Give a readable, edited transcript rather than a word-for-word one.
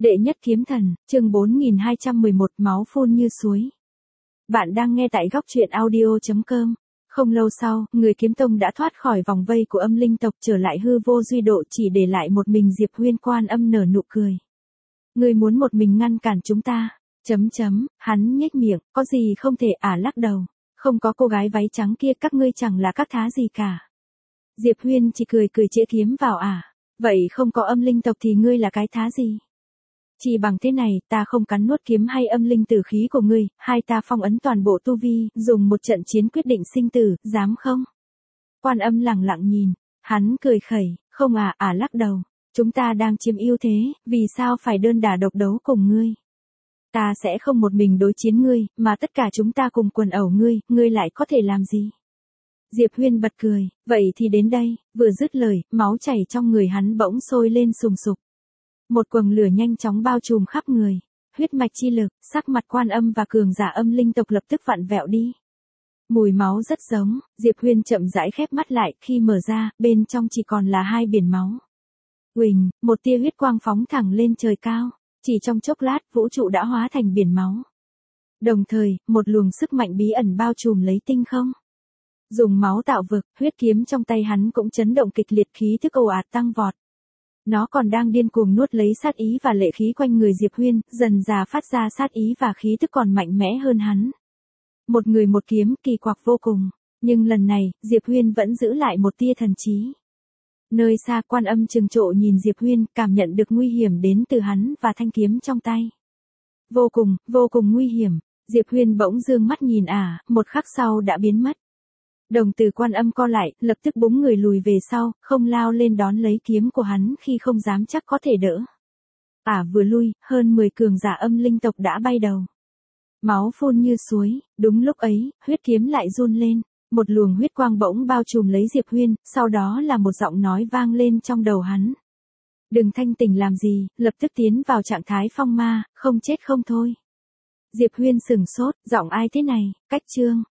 Đệ nhất kiếm thần, chương 4211 máu phun như suối. Bạn đang nghe tại góc truyện audio.com. Không lâu sau, người kiếm tông đã thoát khỏi vòng vây của âm linh tộc trở lại hư vô duy độ, chỉ để lại một mình Diệp Huyên. Quan Âm nở nụ cười. Ngươi muốn một mình ngăn cản chúng ta? Hắn nhếch miệng, có gì không thể lắc đầu. Không có cô gái váy trắng kia, các ngươi chẳng là các thá gì cả. Diệp Huyên chỉ cười chĩa kiếm vào Vậy không có âm linh tộc thì ngươi là cái thá gì? Chỉ bằng thế này, ta không cắn nuốt kiếm hay âm linh tử khí của ngươi, hai ta phong ấn toàn bộ tu vi, dùng một trận chiến quyết định sinh tử, dám không? Quan Âm lẳng lặng nhìn, hắn cười khẩy, không lắc đầu. Chúng ta đang chiếm ưu thế, vì sao phải đơn đả độc đấu cùng ngươi? Ta sẽ không một mình đối chiến ngươi, mà tất cả chúng ta cùng quần ẩu ngươi lại có thể làm gì? Diệp Huyên bật cười, vậy thì đến đây. Vừa dứt lời, máu chảy trong người hắn bỗng sôi lên sùng sục. Một quầng lửa nhanh chóng bao trùm khắp người. Huyết mạch chi lực, sắc mặt Quan Âm và cường giả âm linh tộc lập tức vặn vẹo đi. Mùi máu rất giống. Diệp Huyên chậm rãi khép mắt lại, khi mở ra, bên trong chỉ còn là hai biển máu. Uỳnh, một tia huyết quang phóng thẳng lên trời cao. Chỉ trong chốc lát, vũ trụ đã hóa thành biển máu. Đồng thời, một luồng sức mạnh bí ẩn bao trùm lấy tinh không. Dùng máu tạo vực, huyết kiếm trong tay hắn cũng chấn động kịch liệt, khí thức ồ ạt tăng vọt. Nó còn đang điên cuồng nuốt lấy sát ý và lệ khí quanh người Diệp Huyên, dần dà phát ra sát ý và khí thức còn mạnh mẽ hơn hắn. Một người một kiếm, kỳ quặc vô cùng. Nhưng lần này, Diệp Huyên vẫn giữ lại một tia thần trí. Nơi xa, Quan Âm trừng trộ nhìn Diệp Huyên, cảm nhận được nguy hiểm đến từ hắn và thanh kiếm trong tay. Vô cùng nguy hiểm. Diệp Huyên bỗng dương mắt nhìn một khắc sau đã biến mất. Đồng tử Quan Âm co lại, lập tức búng người lùi về sau, không lao lên đón lấy kiếm của hắn khi không dám chắc có thể đỡ. Vừa lui, hơn 10 cường giả âm linh tộc đã bay đầu. Máu phun như suối, đúng lúc ấy, huyết kiếm lại run lên. Một luồng huyết quang bỗng bao trùm lấy Diệp Huyên, sau đó là một giọng nói vang lên trong đầu hắn. Đừng thanh tỉnh làm gì, lập tức tiến vào trạng thái phong ma, không chết không thôi. Diệp Huyên sừng sốt, giọng ai thế này? Cách Trương.